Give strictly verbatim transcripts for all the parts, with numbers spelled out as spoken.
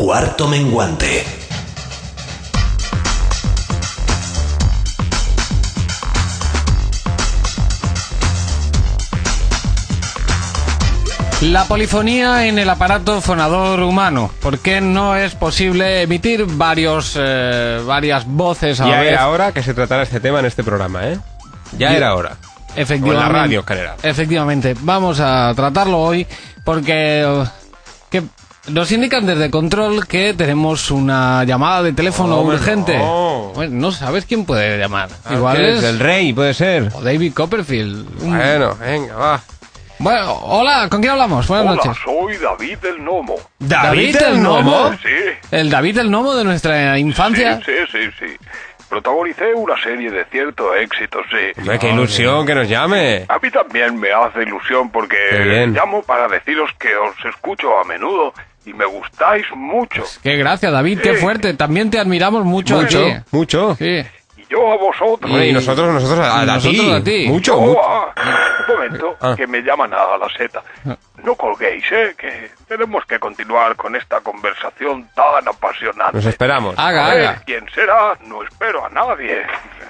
Cuarto Menguante. La polifonía en el aparato fonador humano. ¿Por qué no es posible emitir varios, eh, varias voces a la Ya vez? era hora que se tratara este tema en este programa, ¿eh? Ya Yo- era hora. Efectivamente. O en la radio en general. Efectivamente. Vamos a tratarlo hoy porque eh, que nos indican desde control que tenemos una llamada de teléfono Hombre, urgente. no. Bueno, no sabes quién puede llamar. Ah, Igual ¿qué es el rey, puede ser. o David Copperfield. Un- Bueno, venga, va. Bueno, hola, ¿con quién hablamos? Buenas Hola, noches. soy David el Gnomo. ¿David el Gnomo? Sí, ¿El David el Gnomo de nuestra infancia? sí, sí, sí, sí. Protagonicé una serie de cierto éxito, sí. Hombre, qué ilusión que nos llame. A mí también me hace ilusión porque Qué bien. llamo para deciros que os escucho a menudo y me gustáis mucho. Qué gracia, David, qué Sí. fuerte. También te admiramos mucho. Mucho, a ti. mucho. Sí. Y yo a vosotros. Hombre, y nosotros, nosotros a, a, Y nosotros ti. a ti. Mucho, Yo mucho. a- Un momento, Ah. que me llaman a la seta. No colguéis, ¿eh? Que tenemos que continuar con esta conversación tan apasionante. Nos esperamos. Haga, A ver, haga. ¿quién será? No espero a nadie.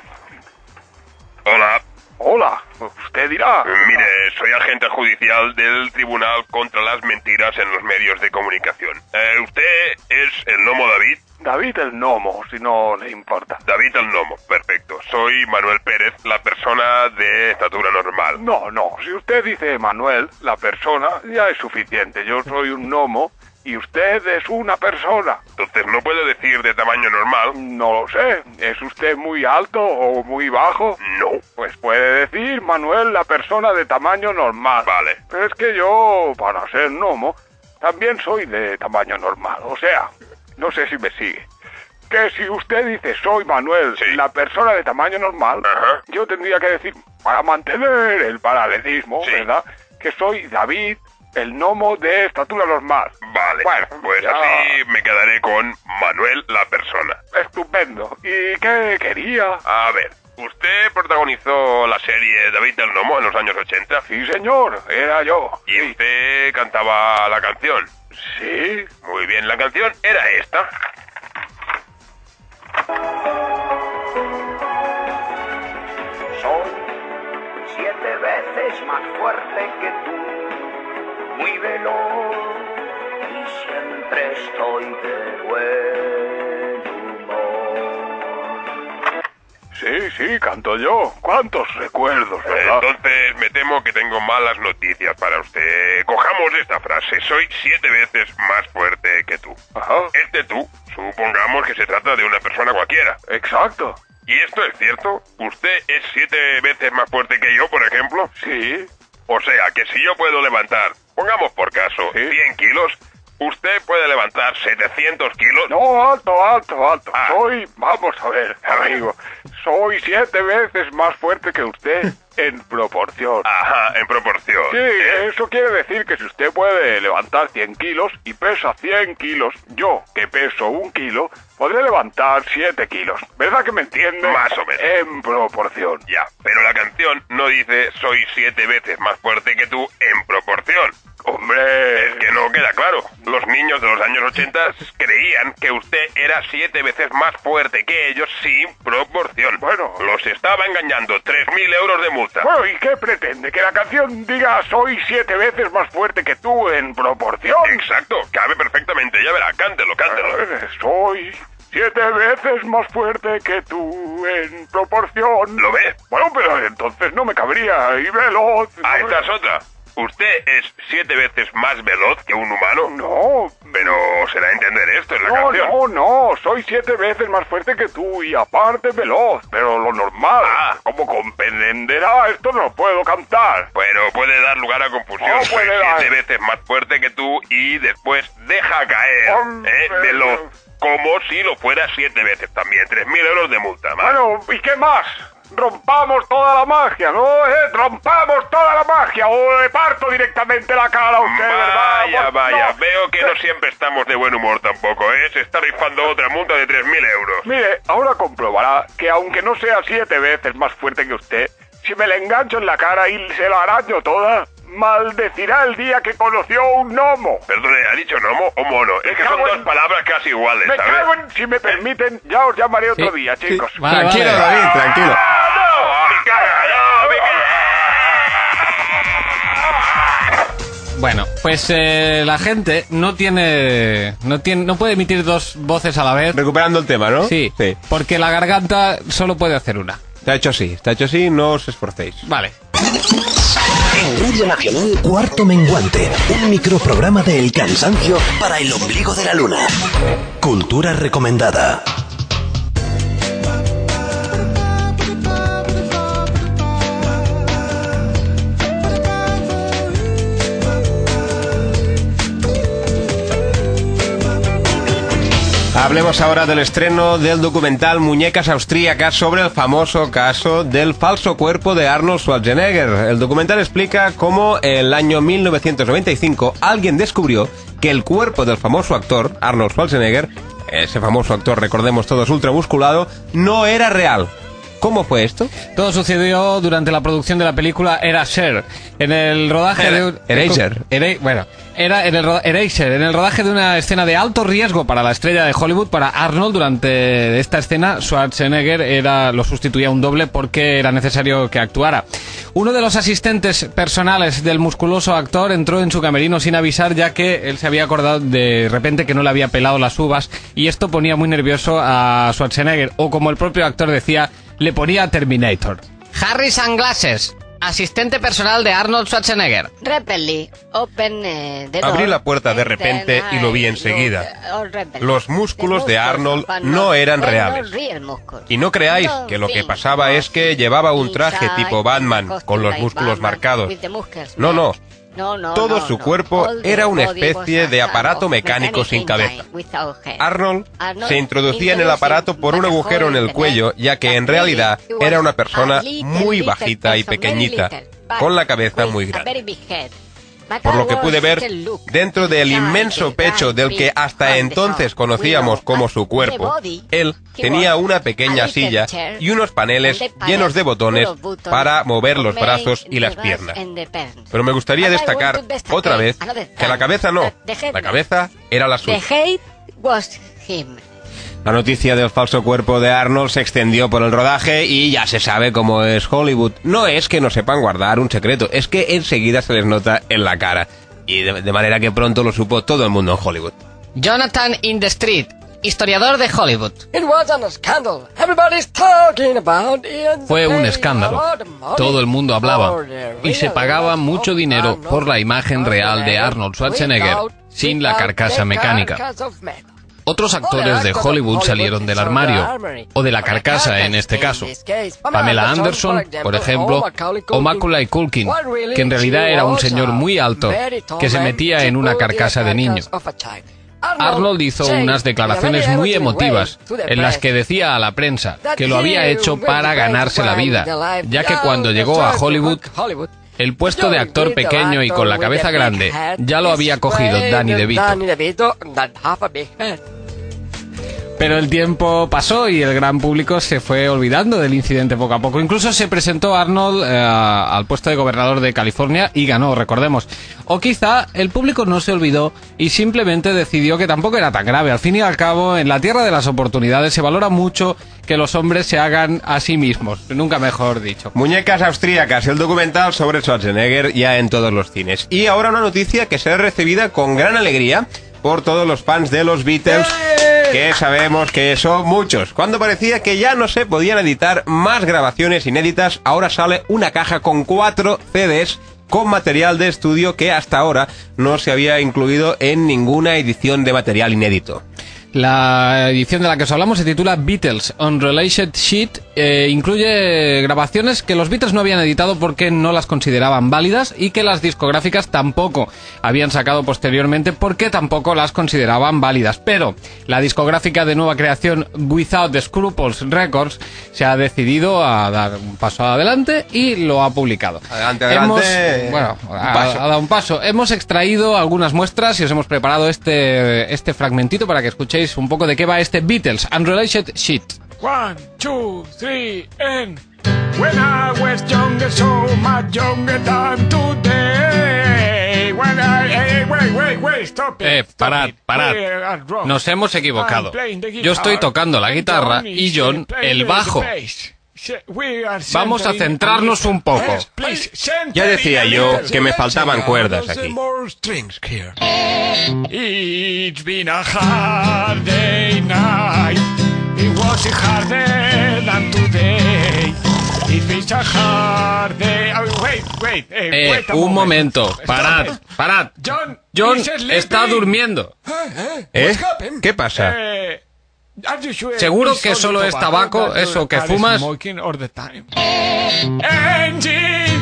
Hola, Hola, usted dirá. mire, soy agente judicial del Tribunal contra las Mentiras en los Medios de Comunicación. Eh, ¿Usted es el Gnomo David? David el Gnomo, si no le importa. David el Gnomo, perfecto. Soy Manuel Pérez, la persona de estatura normal. No, no, si usted dice Manuel, la persona, ya es suficiente. Yo soy un gnomo y usted es una persona. Entonces, ¿no puedo decir de tamaño normal? No lo sé, ¿es usted muy alto o muy bajo? No. Pues puede decir Manuel, la persona de tamaño normal. Vale. Pero es que yo, para ser gnomo, también soy de tamaño normal. O sea, no sé si me sigue. Que si usted dice soy Manuel, Sí. la persona de tamaño normal, Ajá. yo tendría que decir, para mantener el paralelismo, Sí. ¿verdad? Que soy David, el gnomo de estatura normal. Vale, Bueno, pues ya. así me quedaré con Manuel, la persona. Estupendo. ¿Y qué quería? A ver, ¿usted protagonizó la serie David el Gnomo en los años ochenta? Sí, señor, era yo. ¿Y Sí. usted cantaba la canción? Sí. Muy bien, la canción era esta. Soy siete veces más fuerte que tú, muy veloz y siempre estoy de buen humor. Sí, sí, canto yo. ¿Cuántos recuerdos, verdad? Entonces me temo que tengo malas noticias para usted. Cojamos esta frase. Soy siete veces más fuerte que tú. Ajá. Este tú, supongamos que se trata de una persona cualquiera. Exacto. ¿Y esto es cierto? ¿Usted es siete veces más fuerte que yo, por ejemplo? Sí. O sea, que si yo puedo levantar, pongamos por caso, Sí. cien kilos, usted puede levantar setecientos kilos. No, alto, alto, alto. Ah. Soy, vamos a ver, amigo, soy siete veces más fuerte que usted en proporción. Ajá, en proporción. Sí, Eh, eso quiere decir que si usted puede levantar cien kilos y pesa cien kilos, yo, que peso un kilo, podré levantar siete kilos. ¿Verdad que me entiende? Más o menos. En proporción. Ya, pero la canción no dice soy siete veces más fuerte que tú en proporción. Hombre, Es que no queda claro. Los niños de los años ochenta creían que usted era siete veces más fuerte que ellos sin proporción. Bueno. Los estaba engañando. Tres mil euros de multa. Bueno, ¿y qué pretende? ¿Que la canción diga soy siete veces más fuerte que tú en proporción? Exacto, cabe perfectamente. Ya verá, cántelo, cántelo. Eh, Soy siete veces más fuerte que tú en proporción. ¿Lo ve? Bueno, pero entonces no me cabría y veloz. Ah, esta es otra. ¿Usted es siete veces más veloz que un humano? No, Pero se da a entender esto en la no, canción. no, no. Soy siete veces más fuerte que tú y aparte veloz. Pero lo normal. Ah. Como comprenderá, esto no puedo cantar. Pero puede dar lugar a confusión. No Soy puede dar. siete veces más fuerte que tú y después deja caer, Hombre. ¿eh? Veloz. Como si lo fuera siete veces también. Tres mil euros de multa, más. Bueno, ¿y qué más? Rompamos toda la magia, ¿no? ¿Eh? Rompamos toda la magia o le parto directamente la cara a usted, ¿verdad? Vaya, Pues, vaya. no. Veo que no siempre estamos de buen humor tampoco, ¿eh? Se está rifando otra multa de tres mil euros. Mire, ahora comprobará que aunque no sea siete veces más fuerte que usted, si me la engancho en la cara y se la araño toda, maldecirá el día que conoció un gnomo. Perdone, ¿ha dicho gnomo o mono? Me Es que son cago dos en- palabras casi iguales, Me ¿sabes? cago en... Si me permiten, ya os llamaré otro Sí, día, chicos. Vale, tranquilo, vale. David, tranquilo. ¡Ah, no! ¡Me caga! ¡No, me caga! Bueno, pues eh, la gente no tiene, no tiene, no puede emitir dos voces a la vez. Recuperando el tema, ¿no? Sí, Sí. porque la garganta solo puede hacer una. Está hecho así, está hecho así, no os esforcéis. Vale. En Radio Nacional, Cuarto Menguante, un microprograma de El Cansancio para el ombligo de la luna. Cultura recomendada. Hablemos ahora del estreno del documental Muñecas Austríacas sobre el famoso caso del falso cuerpo de Arnold Schwarzenegger. El documental explica cómo en el año mil novecientos noventa y cinco alguien descubrió que el cuerpo del famoso actor, Arnold Schwarzenegger, ese famoso actor, recordemos todos, ultramusculado, no era real. ¿Cómo fue esto? Todo sucedió durante la producción de la película Eraser. En el rodaje de un... Eraser. Era- bueno, era en el ro- Eraser, en el rodaje de una escena de alto riesgo para la estrella de Hollywood, para Arnold. Durante esta escena, Schwarzenegger era, lo sustituía un doble porque era necesario que actuara. Uno de los asistentes personales del musculoso actor entró en su camerino sin avisar, ya que él se había acordado de repente que no le había pelado las uvas, y esto ponía muy nervioso a Schwarzenegger, o como el propio actor decía, le ponía Terminator. Harry Sunglasses, asistente personal de Arnold Schwarzenegger. Rapidly open eh, the Abrí door, la puerta de and repente then y lo vi I enseguida. looked, all rapidly. Los músculos The de muscles Arnold but no not- eran were not reales. real muscles. Y no creáis que lo que pasaba es que llevaba un traje tipo Batman con los músculos marcados. No, no. Todo su cuerpo era una especie de aparato mecánico sin cabeza. Arnold se introducía en el aparato por un agujero en el cuello, ya que en realidad era una persona muy bajita y pequeñita, con la cabeza muy grande. Por lo que pude ver, dentro del inmenso pecho del que hasta entonces conocíamos como su cuerpo, él tenía una pequeña silla y unos paneles llenos de botones para mover los brazos y las piernas. Pero me gustaría destacar otra vez que la cabeza no, la cabeza era la suya. La noticia del falso cuerpo de Arnold se extendió por el rodaje y ya se sabe cómo es Hollywood. No es que no sepan guardar un secreto, es que enseguida se les nota en la cara. Y de, de manera que pronto lo supo todo el mundo en Hollywood. Jonathan in the Street, historiador de Hollywood. Fue un escándalo. Todo el mundo hablaba. Y se pagaba mucho dinero por la imagen real de Arnold Schwarzenegger, sin la carcasa mecánica. Otros actores de Hollywood salieron del armario, o de la carcasa en este caso. Pamela Anderson, por ejemplo, o Macaulay Culkin, que en realidad era un señor muy alto, que se metía en una carcasa de niño. Arnold hizo unas declaraciones muy emotivas, en las que decía a la prensa que lo había hecho para ganarse la vida, ya que cuando llegó a Hollywood, el puesto de actor pequeño y con la cabeza grande ya lo había cogido Danny DeVito. Pero el tiempo pasó y el gran público se fue olvidando del incidente poco a poco. Incluso se presentó Arnold eh, al puesto de gobernador de California y ganó, recordemos. O quizá el público no se olvidó y simplemente decidió que tampoco era tan grave. Al fin y al cabo, en la tierra de las oportunidades se valora mucho que los hombres se hagan a sí mismos. Nunca mejor dicho. Muñecas Austríacas, el documental sobre Schwarzenegger ya en todos los cines. Y ahora una noticia que será recibida con gran alegría por todos los fans de los Beatles, que sabemos que son muchos. Cuando parecía que ya no se podían editar más grabaciones inéditas, ahora sale una caja con cuatro C Ds con material de estudio que hasta ahora no se había incluido en ninguna edición de material inédito. La edición de la que os hablamos se titula Beatles Unreleased Sheet. Eh, incluye grabaciones que los Beatles no habían editado porque no las consideraban válidas y que las discográficas tampoco habían sacado posteriormente porque tampoco las consideraban válidas. Pero la discográfica de nueva creación Without the Scruples Records se ha decidido a dar un paso adelante y lo ha publicado. Adelante, adelante. Hemos, bueno, Un ha, paso. ha dado un paso. Hemos extraído algunas muestras y os hemos preparado este, este fragmentito para que escuchéis un poco de qué va este Beatles Unreleased Sheet. One, two, three, and... When I was younger, so much younger than today. When I... Hey, wait, wait, wait, stop it. Eh, parad, parad. Nos hemos equivocado. Yo estoy tocando la guitarra y John el bajo. Vamos a centrarnos un poco. Ya decía yo que me faltaban cuerdas aquí. It's been a hard day night. It was harder than today. It's a hard day. Wait, wait, Eh, wait a un moment. momento. Parad, parad. John, John he's sleeping. está durmiendo. ¿Eh? ¿Qué pasa? Eh, are you sure ¿Seguro it's que only solo es tobacco tabaco, that eso you que are fumas? smoking all the time? Angie!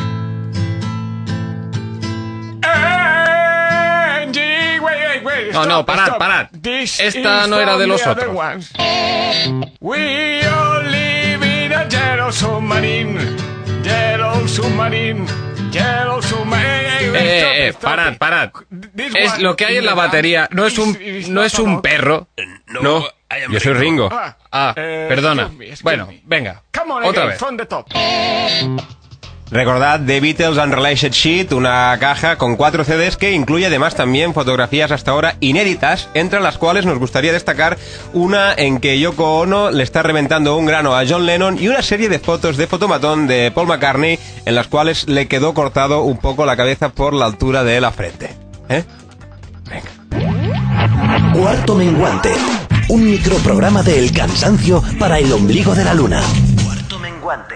Angie! Wait, wait, wait. No, stop, no, parad, stop. parad. This Esta is no era de from los the other otros. ones. We all live in a yellow submarine. Yellow submarine. Yellow submarine. Eh, eh, eh, parad, parad. Es lo que hay en la batería. No es un, no es un perro. No, yo soy Ringo. Ah, perdona. Bueno, venga. Otra vez. Recordad The Beatles Unreleased Sheet, una caja con cuatro C Ds que incluye además también fotografías hasta ahora inéditas, entre las cuales nos gustaría destacar una en que Yoko Ono le está reventando un grano a John Lennon y una serie de fotos de fotomatón de Paul McCartney en las cuales le quedó cortado un poco la cabeza por la altura de la frente. ¿Eh? Venga. Cuarto menguante. Un microprograma de El Cansancio para el ombligo de la luna. Cuarto menguante.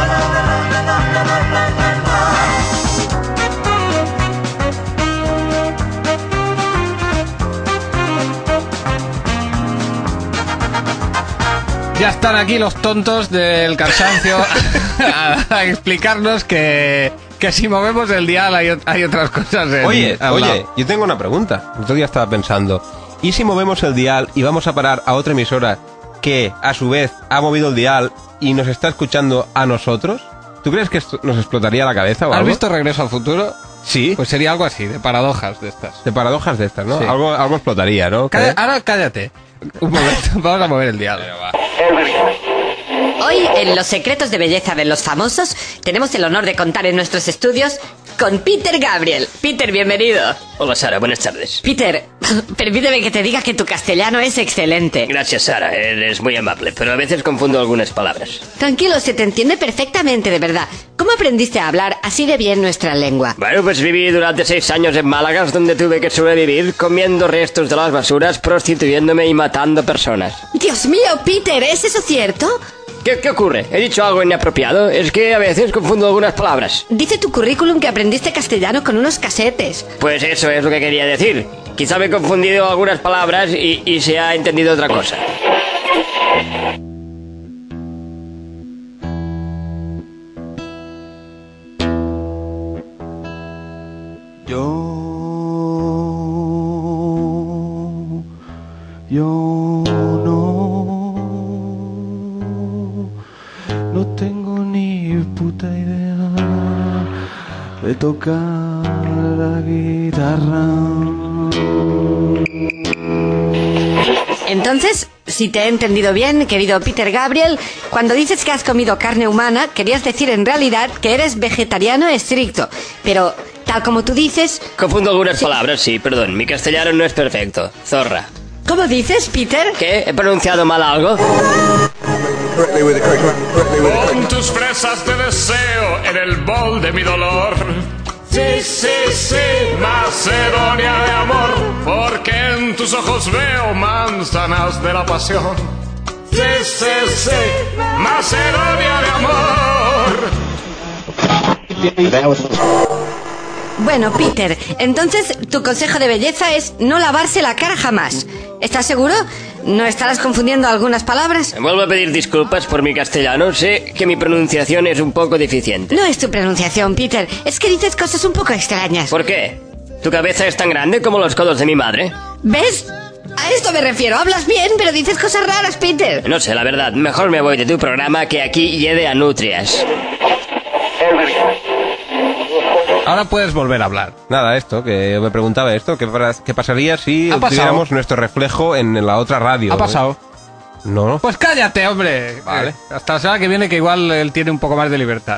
Ya están aquí los tontos del cansancio a, a explicarnos que, que si movemos el dial hay, hay otras cosas en, Oye, al oye, lado. yo tengo una pregunta. El otro día estaba pensando, ¿y si movemos el dial y vamos a parar a otra emisora que, a su vez, ha movido el dial y nos está escuchando a nosotros? ¿Tú crees que esto nos explotaría la cabeza o ¿Has algo? visto Regreso al Futuro? Sí. Pues sería algo así, de paradojas de estas. De paradojas de estas, ¿no? Sí. Algo, algo explotaría, ¿no? Calla- ¿Eh? ahora cállate. Un momento, vamos a mover el dial. Hoy, en Los secretos de belleza de los famosos, tenemos el honor de contar en nuestros estudios con Peter Gabriel. Peter, bienvenido. Hola, Sara, buenas tardes. Peter, permíteme que te diga que tu castellano es excelente. Gracias, Sara, eres muy amable, pero a veces confundo algunas palabras. Tranquilo, se te entiende perfectamente, de verdad. ¿Cómo aprendiste a hablar así de bien nuestra lengua? Bueno, pues viví durante seis años en Málaga, donde tuve que sobrevivir comiendo restos de las basuras, prostituyéndome y matando personas. Dios mío, Peter, ¿es eso cierto? ¿Qué, qué ocurre? ¿He dicho algo inapropiado? Es que a veces confundo algunas palabras. Dice tu currículum que aprendiste castellano con unos casetes. Pues eso es lo que quería decir. Quizá me he confundido algunas palabras y, y se ha entendido otra cosa. Yo, yo no, no tengo ni puta idea de tocar la guitarra. Entonces, si te he entendido bien, querido Peter Gabriel, cuando dices que has comido carne humana, querías decir en realidad que eres vegetariano estricto. Pero, tal como tú dices... Confundo algunas palabras, sí, perdón. Mi castellano no es perfecto. Zorra. ¿Cómo dices, Peter? ¿Qué? ¿He pronunciado mal algo? Pon tus fresas de deseo en el bol de mi dolor. Sí, sí, sí, Macedonia de amor, porque en tus ojos veo manzanas de la pasión. Sí, sí, sí, Macedonia de amor. Bueno, Peter, entonces tu consejo de belleza es no lavarse la cara jamás. ¿Estás seguro? ¿No estarás confundiendo algunas palabras? Vuelvo a pedir disculpas por mi castellano. Sé que mi pronunciación es un poco deficiente. No es tu pronunciación, Peter. Es que dices cosas un poco extrañas. ¿Por qué? ¿Tu cabeza es tan grande como los codos de mi madre? ¿Ves? A esto me refiero. Hablas bien, pero dices cosas raras, Peter. No sé, la verdad. Mejor me voy de tu programa que aquí lleve a nutrias. Ahora puedes volver a hablar. Nada, esto, que me preguntaba esto, ¿qué, qué pasaría si Ha pasado. tuviéramos nuestro reflejo en la otra radio? Ha pasado. No. Pues cállate, hombre. Vale. Eh, hasta la semana que viene, que igual él tiene un poco más de libertad.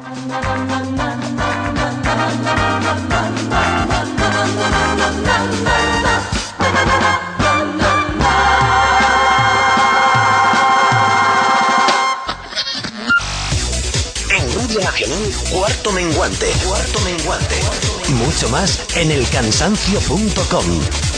En Radio Nacional, Cuarto Menguante. Cuarto Menguante. Mucho más en el cansancio punto com.